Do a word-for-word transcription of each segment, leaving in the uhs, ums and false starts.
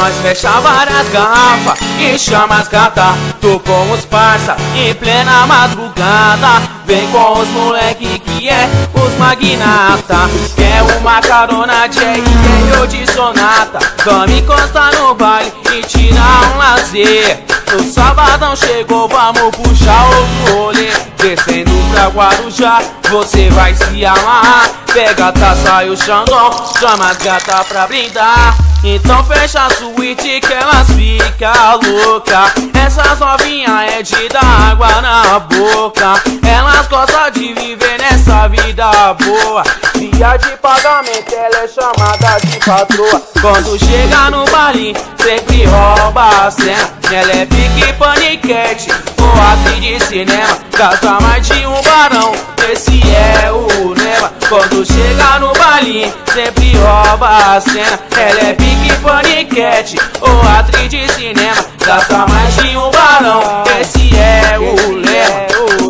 Nós fecha várias garrafas e chama as gata. Tô com os parça em plena madrugada. Vem com os moleque que é os magnata. Quer uma carona de R e eu de sonata. Vamos encostar no baile e tirar um lazer. O sabadão chegou, vamos puxar outro rolê. Descendo pra Guarujá, você vai se amarrar. Pega a taça e o Xandão, chama as gata pra brindar. Então fecha a suíte que elas ficam louca. Essas novinhas é de dar água na boca. Elas gostam de viver nessa vida boa. Dia de pagamento ela é chamada de patroa. Quando chega no baile sempre rouba a cena. Ela é pique paniquete ou atriz de cinema. Gasta mais de um barão, esse é o lema. Quando chega no baile sempre rouba a cena. Ela é pique paniquete ou atriz de cinema. Gasta mais de um barão, esse é o lema.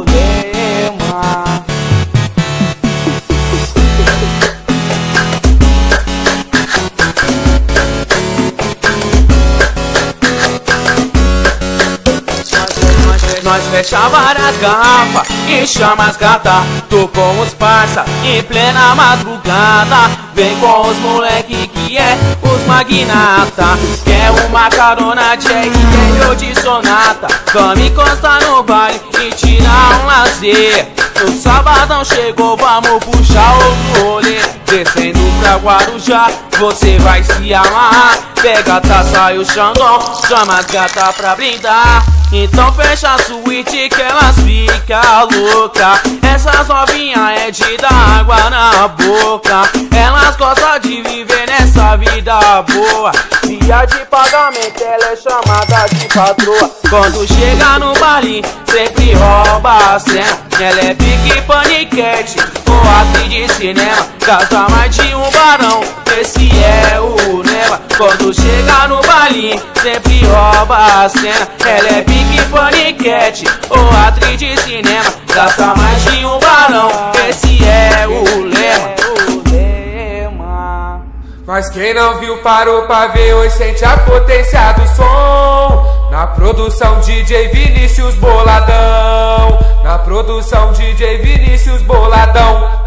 Nós fecha várias garrafas e chama as gata. Tô com os parça em plena madrugada. Vem com os moleque que é os magnata. Quer uma carona de R e eu de sonata. Vamos encostar no baile e tirar um lazer. O sabadão chegou, vamos puxar outro rolê. Descendo pra Guarujá, você vai se amarrar. Pega a taça e o Xandão, chama as gata pra brindar. Então fecha a suíte que elas ficam louca. Essas novinhas é de dar água na boca. Elas gostam de viver nessa vida boa. Dia de pagamento ela é chamada de patroa. Quando chega no baile sempre rouba a cena. Ela é pique paniquete ou atriz de cinema. Gasta mais de um barão, esse é o lema. Quando chega no baile sempre rouba a cena. Ela é pique paniquete ou atriz de cinema. Gasta mais de um barão, esse é o lema. Mas quem não viu parou pra ver, hoje sente a potência do som. Na produção D J Vinícius Boladão. Na produção D J Vinícius Boladão.